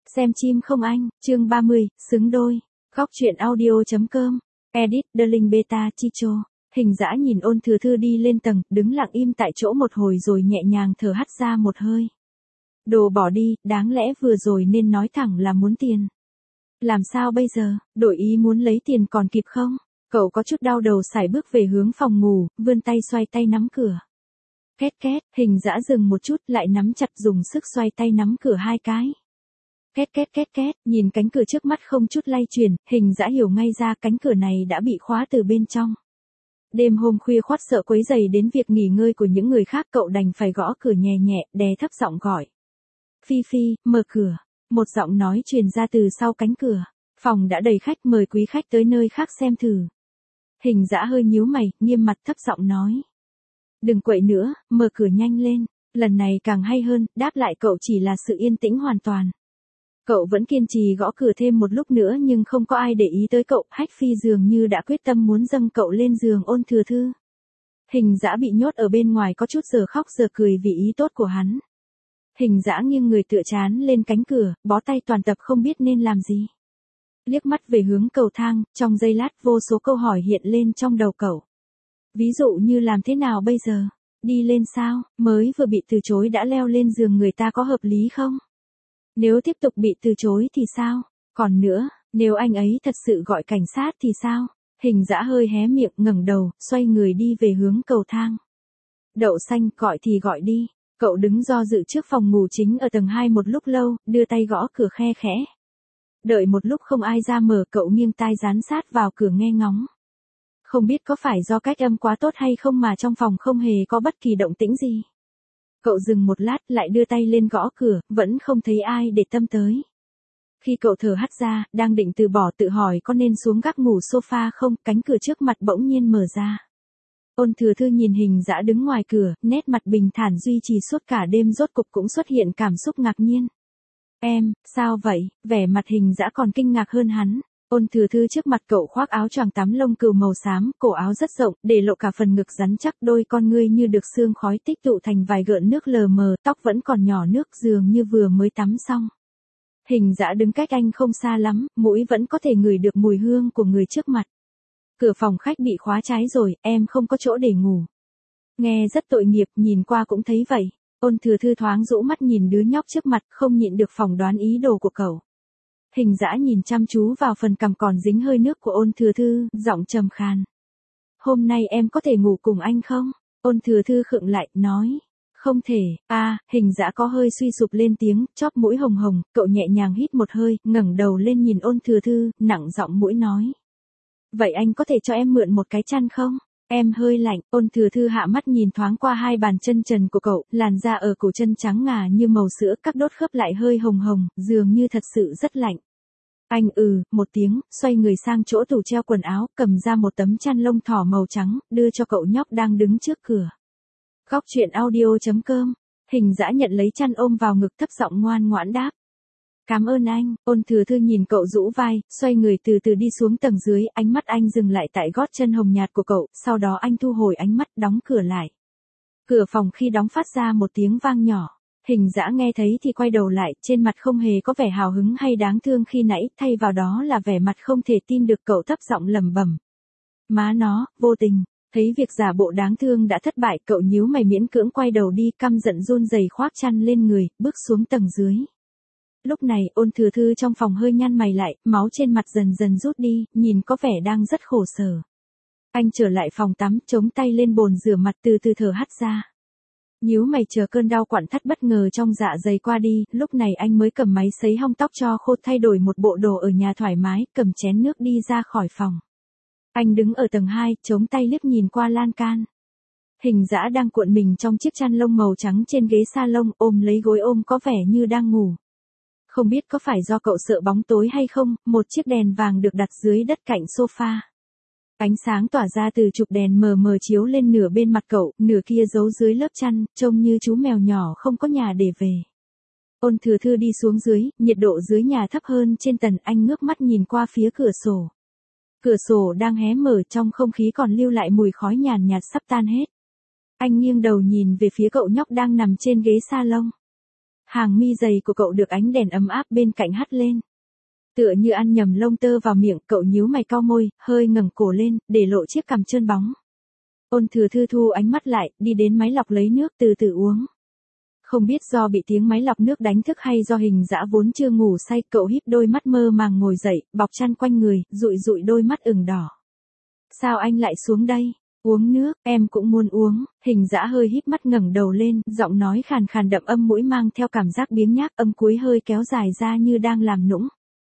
Xem chim không anh, chương 30, xứng đôi. Góc truyện audio.com. Edit, The Linh Beta Chicho. Hình dã nhìn Ôn Thừa Thư đi lên tầng, đứng lặng im tại chỗ một hồi rồi nhẹ nhàng thở hắt ra một hơi. Đồ bỏ đi, đáng lẽ vừa rồi nên nói thẳng là muốn tiền. Làm sao bây giờ, đổi ý muốn lấy tiền còn kịp không? Cậu có chút đau đầu sải bước về hướng phòng ngủ, vươn tay xoay tay nắm cửa. Két két, Hình dã dừng một chút lại nắm chặt dùng sức xoay tay nắm cửa hai cái. Két két két két, nhìn cánh cửa trước mắt không chút lay chuyển, Hình dã hiểu ngay ra cánh cửa này đã bị khóa từ bên trong. Đêm hôm khuya khoắt sợ quấy rầy đến việc nghỉ ngơi của những người khác, cậu đành phải gõ cửa nhẹ nhẹ, đè thấp giọng gọi. Phi Phi, mở cửa. Một giọng nói truyền ra từ sau cánh cửa. Phòng đã đầy khách, mời quý khách tới nơi khác xem thử. Hình dã hơi nhíu mày, nghiêm mặt thấp giọng nói. Đừng quậy nữa, mở cửa nhanh lên. Lần này càng hay hơn, đáp lại cậu chỉ là sự yên tĩnh hoàn toàn. Cậu vẫn kiên trì gõ cửa thêm một lúc nữa nhưng không có ai để ý tới cậu. Hách Phi dường như đã quyết tâm muốn dâng cậu lên giường Ôn Thừa Thư. Hình dã bị nhốt ở bên ngoài có chút giờ khóc giờ cười vì ý tốt của hắn. Hình dã nghiêng người tựa trán lên cánh cửa, bó tay toàn tập không biết nên làm gì. Liếc mắt về hướng cầu thang, trong giây lát vô số câu hỏi hiện lên trong đầu cậu. Ví dụ như làm thế nào bây giờ? Đi lên sao? Mới vừa bị từ chối đã leo lên giường người ta có hợp lý không? Nếu tiếp tục bị từ chối thì sao? Còn nữa, nếu anh ấy thật sự gọi cảnh sát thì sao? Hình dã hơi hé miệng ngẩng đầu, xoay người đi về hướng cầu thang. Đậu xanh, gọi thì gọi đi. Cậu đứng do dự trước phòng ngủ chính ở tầng 2 một lúc lâu, đưa tay gõ cửa khe khẽ. Đợi một lúc không ai ra mở, cậu nghiêng tai dán sát vào cửa nghe ngóng. Không biết có phải do cách âm quá tốt hay không mà trong phòng không hề có bất kỳ động tĩnh gì. Cậu dừng một lát lại đưa tay lên gõ cửa, vẫn không thấy ai để tâm tới. Khi cậu thở hắt ra, đang định từ bỏ tự hỏi có nên xuống gác ngủ sofa không, cánh cửa trước mặt bỗng nhiên mở ra. Ôn Thừa Thư nhìn Hình dã đứng ngoài cửa, nét mặt bình thản duy trì suốt cả đêm rốt cục cũng xuất hiện cảm xúc ngạc nhiên. Em, sao vậy? Vẻ mặt Hình dã còn kinh ngạc hơn hắn. Ôn Thừa Thư trước mặt cậu khoác áo choàng tắm lông cừu màu xám, cổ áo rất rộng, để lộ cả phần ngực rắn chắc, đôi con ngươi như được sương khói tích tụ thành vài gợn nước lờ mờ, tóc vẫn còn nhỏ nước dường như vừa mới tắm xong. Hình dã đứng cách anh không xa lắm, mũi vẫn có thể ngửi được mùi hương của người trước mặt. Cửa phòng khách bị khóa trái rồi, em không có chỗ để ngủ. Nghe rất tội nghiệp, nhìn qua cũng thấy vậy. Ôn Thừa Thư thoáng rũ mắt nhìn đứa nhóc trước mặt, không nhịn được phỏng đoán ý đồ của cậu. Hình dã nhìn chăm chú vào phần cằm còn dính hơi nước của Ôn Thừa Thư, giọng trầm khàn. Hôm nay em có thể ngủ cùng anh không? Ôn Thừa Thư khựng lại, nói. Không thể, Hình dã có hơi suy sụp lên tiếng, chóp mũi hồng hồng, cậu nhẹ nhàng hít một hơi, ngẩng đầu lên nhìn Ôn Thừa Thư, nặng giọng mũi nói. Vậy anh có thể cho em mượn một cái chăn không? Em hơi lạnh. Ôn Thừa Thư hạ mắt nhìn thoáng qua hai bàn chân trần của cậu, làn da ở cổ chân trắng ngà như màu sữa, các đốt khớp lại hơi hồng hồng, dường như thật sự rất lạnh. Anh một tiếng, xoay người sang chỗ tủ treo quần áo, cầm ra một tấm chăn lông thỏ màu trắng, đưa cho cậu nhóc đang đứng trước cửa. Góc truyện audio.com. Hình dã nhận lấy chăn ôm vào ngực thấp giọng ngoan ngoãn đáp. Cảm ơn anh. Ôn Thừa Thư nhìn cậu rũ vai, xoay người từ từ đi xuống tầng dưới, ánh mắt anh dừng lại tại gót chân hồng nhạt của cậu, sau đó anh thu hồi ánh mắt, đóng cửa lại. Cửa phòng khi đóng phát ra một tiếng vang nhỏ. Hình dã nghe thấy thì quay đầu lại, trên mặt không hề có vẻ hào hứng hay đáng thương khi nãy, thay vào đó là vẻ mặt không thể tin được. Cậu thấp giọng lẩm bẩm. Má nó, vô tình. Thấy việc giả bộ đáng thương đã thất bại, cậu nhíu mày miễn cưỡng quay đầu đi, căm giận run rẩy khoác chăn lên người, bước xuống tầng dưới. Lúc này, Ôn Thừa Thư trong phòng hơi nhăn mày lại, máu trên mặt dần dần rút đi, nhìn có vẻ đang rất khổ sở. Anh trở lại phòng tắm, chống tay lên bồn rửa mặt, từ từ thở hắt ra. Nhíu mày chờ cơn đau quặn thắt bất ngờ trong dạ dày qua đi, lúc này anh mới cầm máy sấy hong tóc cho khô, thay đổi một bộ đồ ở nhà thoải mái, cầm chén nước đi ra khỏi phòng. Anh đứng ở tầng 2, chống tay liếc nhìn qua lan can. Hình dã đang cuộn mình trong chiếc chăn lông màu trắng trên ghế salon, ôm lấy gối ôm có vẻ như đang ngủ. Không biết có phải do cậu sợ bóng tối hay không, một chiếc đèn vàng được đặt dưới đất cạnh sofa. Ánh sáng tỏa ra từ chụp đèn mờ mờ chiếu lên nửa bên mặt cậu, nửa kia giấu dưới lớp chăn, trông như chú mèo nhỏ không có nhà để về. Ôn Thừa Thư đi xuống dưới, nhiệt độ dưới nhà thấp hơn trên tầng, anh ngước mắt nhìn qua phía cửa sổ. Cửa sổ đang hé mở, trong không khí còn lưu lại mùi khói nhàn nhạt sắp tan hết. Anh nghiêng đầu nhìn về phía cậu nhóc đang nằm trên ghế salon. Hàng mi dày của cậu được ánh đèn ấm áp bên cạnh hắt lên. Tựa như ăn nhầm lông tơ vào miệng, cậu nhíu mày cau môi, hơi ngẩng cổ lên, để lộ chiếc cằm trơn bóng. Ôn Thừa Thư thu ánh mắt lại, đi đến máy lọc lấy nước từ từ uống. Không biết do bị tiếng máy lọc nước đánh thức hay do Hình Dã vốn chưa ngủ say, cậu híp đôi mắt mơ màng ngồi dậy, bọc chăn quanh người, dụi dụi đôi mắt ửng đỏ. Sao anh lại xuống đây? Uống nước, em cũng muốn uống. Hình Dã hơi híp mắt ngẩng đầu lên, giọng nói khàn khàn đậm âm mũi mang theo cảm giác biếng nhác, âm cuối hơi kéo dài ra như đang làm nũng.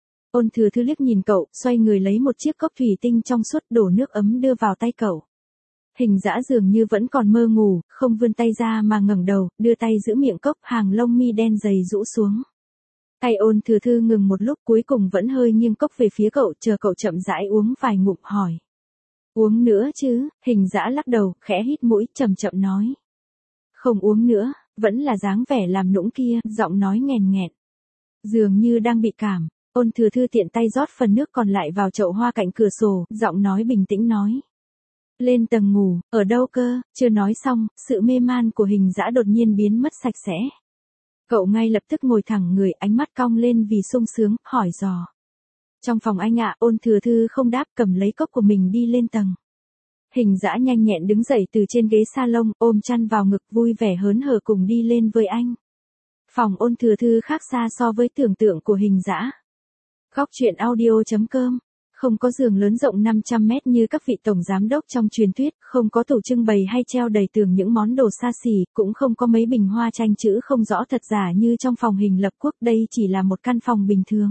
Ôn Thừa Thư liếc nhìn cậu, xoay người lấy một chiếc cốc thủy tinh trong suốt, đổ nước ấm đưa vào tay cậu. Hình Dã dường như vẫn còn mơ ngủ, không vươn tay ra mà ngẩng đầu, đưa tay giữ miệng cốc, hàng lông mi đen dày rũ xuống. Tay Ôn Thừa Thư ngừng một lúc, cuối cùng vẫn hơi nghiêng cốc về phía cậu, chờ cậu chậm rãi uống vài ngụm, hỏi. Uống nữa chứ? Hình Dã lắc đầu, khẽ hít mũi, chậm chậm nói. Không uống nữa, vẫn là dáng vẻ làm nũng kia, giọng nói nghèn nghẹn. Dường như đang bị cảm. Ôn Thừa Thư tiện tay rót phần nước còn lại vào chậu hoa cạnh cửa sổ, giọng nói bình tĩnh nói. Lên tầng ngủ, ở đâu cơ? Chưa nói xong, sự mê man của Hình Dã đột nhiên biến mất sạch sẽ. Cậu ngay lập tức ngồi thẳng người, ánh mắt cong lên vì sung sướng, hỏi dò. Trong phòng anh ạ. Ôn Thừa Thư không đáp, cầm lấy cốc của mình đi lên tầng. Hình Dã nhanh nhẹn đứng dậy từ trên ghế salon, ôm chăn vào ngực, vui vẻ hớn hở cùng đi lên với anh. Phòng Ôn Thừa Thư khác xa so với tưởng tượng của Hình Dã. Góc truyện audio.com. Không có giường lớn rộng 500 mét như các vị tổng giám đốc trong truyền thuyết, không có tủ trưng bày hay treo đầy tường những món đồ xa xỉ, cũng không có mấy bình hoa tranh chữ không rõ thật giả như trong phòng Hình Lập Quốc, đây chỉ là một căn phòng bình thường.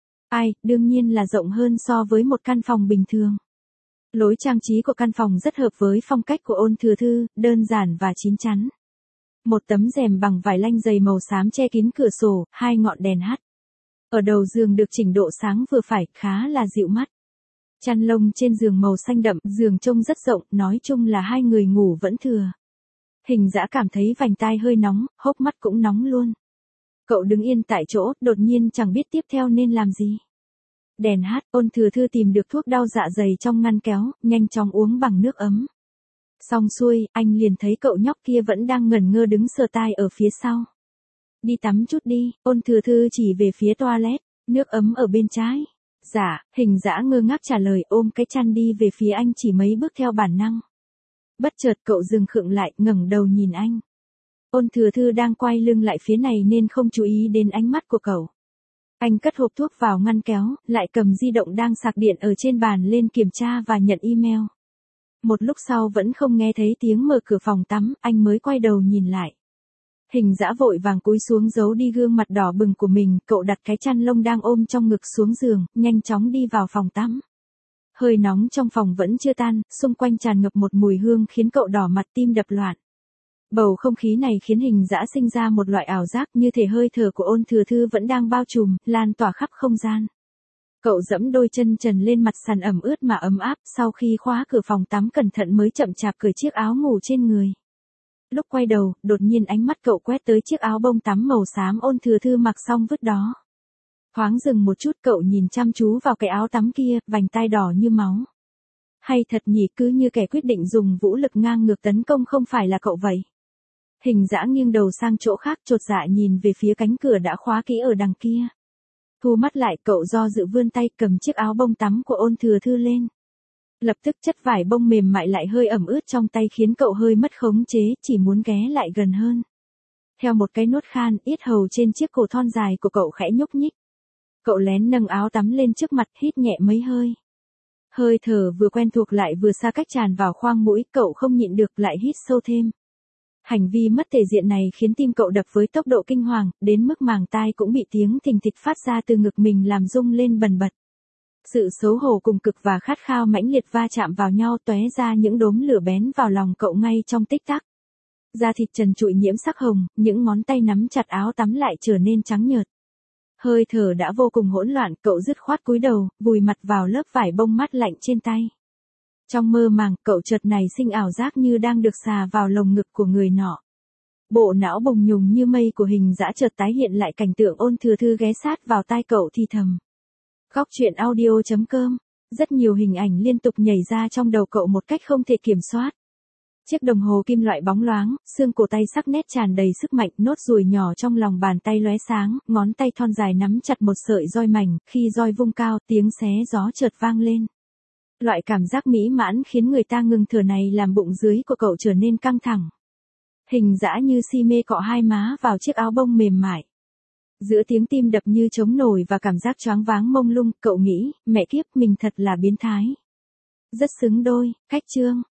Đương nhiên là rộng hơn so với một căn phòng bình thường. Lối trang trí của căn phòng rất hợp với phong cách của Ôn Thừa Thư, đơn giản và chín chắn. Một tấm rèm bằng vải lanh dày màu xám che kín cửa sổ, hai ngọn đèn hắt. Ở đầu giường được chỉnh độ sáng vừa phải, khá là dịu mắt. Chăn lông trên giường màu xanh đậm, giường trông rất rộng, nói chung là hai người ngủ vẫn thừa. Hình Dã cảm thấy vành tai hơi nóng, hốc mắt cũng nóng luôn. Cậu đứng yên tại chỗ, đột nhiên chẳng biết tiếp theo nên làm gì. Đèn hát, Ôn Thừa Thư tìm được thuốc đau dạ dày trong ngăn kéo, nhanh chóng uống bằng nước ấm. Xong xuôi, anh liền thấy cậu nhóc kia vẫn đang ngẩn ngơ đứng sờ tai ở phía sau. Đi tắm chút đi. Ôn Thừa Thư chỉ về phía toilet, nước ấm ở bên trái. Dạ. Hình Dã ngơ ngác trả lời, ôm cái chăn đi về phía anh chỉ mấy bước theo bản năng. Bất chợt cậu dừng khựng lại, ngẩng đầu nhìn anh. Ôn Thừa Thư đang quay lưng lại phía này nên không chú ý đến ánh mắt của cậu. Anh cất hộp thuốc vào ngăn kéo, lại cầm di động đang sạc điện ở trên bàn lên kiểm tra và nhận email. Một lúc sau vẫn không nghe thấy tiếng mở cửa phòng tắm, anh mới quay đầu nhìn lại. Hình Dã vội vàng cúi xuống giấu đi gương mặt đỏ bừng của mình, cậu đặt cái chăn lông đang ôm trong ngực xuống giường, nhanh chóng đi vào phòng tắm. Hơi nóng trong phòng vẫn chưa tan, xung quanh tràn ngập một mùi hương khiến cậu đỏ mặt tim đập loạn. Bầu không khí này khiến Hình Dã sinh ra một loại ảo giác như thể hơi thở của Ôn Thừa Thư vẫn đang bao trùm, lan tỏa khắp không gian. Cậu dẫm đôi chân trần lên mặt sàn ẩm ướt mà ấm áp, sau khi khóa cửa phòng tắm cẩn thận mới chậm chạp cởi chiếc áo ngủ trên người. Lúc quay đầu, đột nhiên ánh mắt cậu quét tới chiếc áo bông tắm màu xám Ôn Thừa Thư mặc xong vứt đó. Thoáng dừng một chút, cậu nhìn chăm chú vào cái áo tắm kia, vành tai đỏ như máu. Hay thật nhỉ, cứ như kẻ quyết định dùng vũ lực ngang ngược tấn công không phải là cậu vậy. Hình Dã nghiêng đầu sang chỗ khác, chột dạ nhìn về phía cánh cửa đã khóa kỹ ở đằng kia. Thu mắt lại, cậu do dự vươn tay cầm chiếc áo bông tắm của Ôn Thừa Thư lên. Lập tức chất vải bông mềm mại lại hơi ẩm ướt trong tay khiến cậu hơi mất khống chế, chỉ muốn ghé lại gần hơn. Theo một cái nuốt khan, yết hầu trên chiếc cổ thon dài của cậu khẽ nhúc nhích. Cậu lén nâng áo tắm lên trước mặt, hít nhẹ mấy hơi. Hơi thở vừa quen thuộc lại vừa xa cách tràn vào khoang mũi, cậu không nhịn được lại hít sâu thêm. Hành vi mất thể diện này khiến tim cậu đập với tốc độ kinh hoàng, đến mức màng tai cũng bị tiếng thình thịch phát ra từ ngực mình làm rung lên bần bật. Sự xấu hổ cùng cực và khát khao mãnh liệt va chạm vào nhau, tóe ra những đốm lửa bén vào lòng cậu ngay trong tích tắc. Da thịt trần trụi nhiễm sắc hồng, những ngón tay nắm chặt áo tắm lại trở nên trắng nhợt. Hơi thở đã vô cùng hỗn loạn, cậu dứt khoát cúi đầu, vùi mặt vào lớp vải bông mát lạnh trên tay. Trong mơ màng, cậu chợt nảy sinh ảo giác như đang được xà vào lồng ngực của người nọ. Bộ não bồng nhùng như mây của Hình Dã chợt tái hiện lại cảnh tượng Ôn Thừa Thư ghé sát vào tai cậu thì thầm. Góc truyện audio.com. Rất nhiều hình ảnh liên tục nhảy ra trong đầu cậu một cách không thể kiểm soát. Chiếc đồng hồ kim loại bóng loáng, xương cổ tay sắc nét tràn đầy sức mạnh, nốt ruồi nhỏ trong lòng bàn tay lóe sáng, ngón tay thon dài nắm chặt một sợi roi mảnh, khi roi vung cao, tiếng xé gió chợt vang lên. Loại cảm giác mỹ mãn khiến người ta ngừng thở này làm bụng dưới của cậu trở nên căng thẳng. Hình dã như si mê cọ hai má vào chiếc áo bông mềm mại. Giữa tiếng tim đập như trống nổi và cảm giác choáng váng mông lung, cậu nghĩ, mẹ kiếp mình thật là biến thái. Rất xứng đôi, Khách Trương.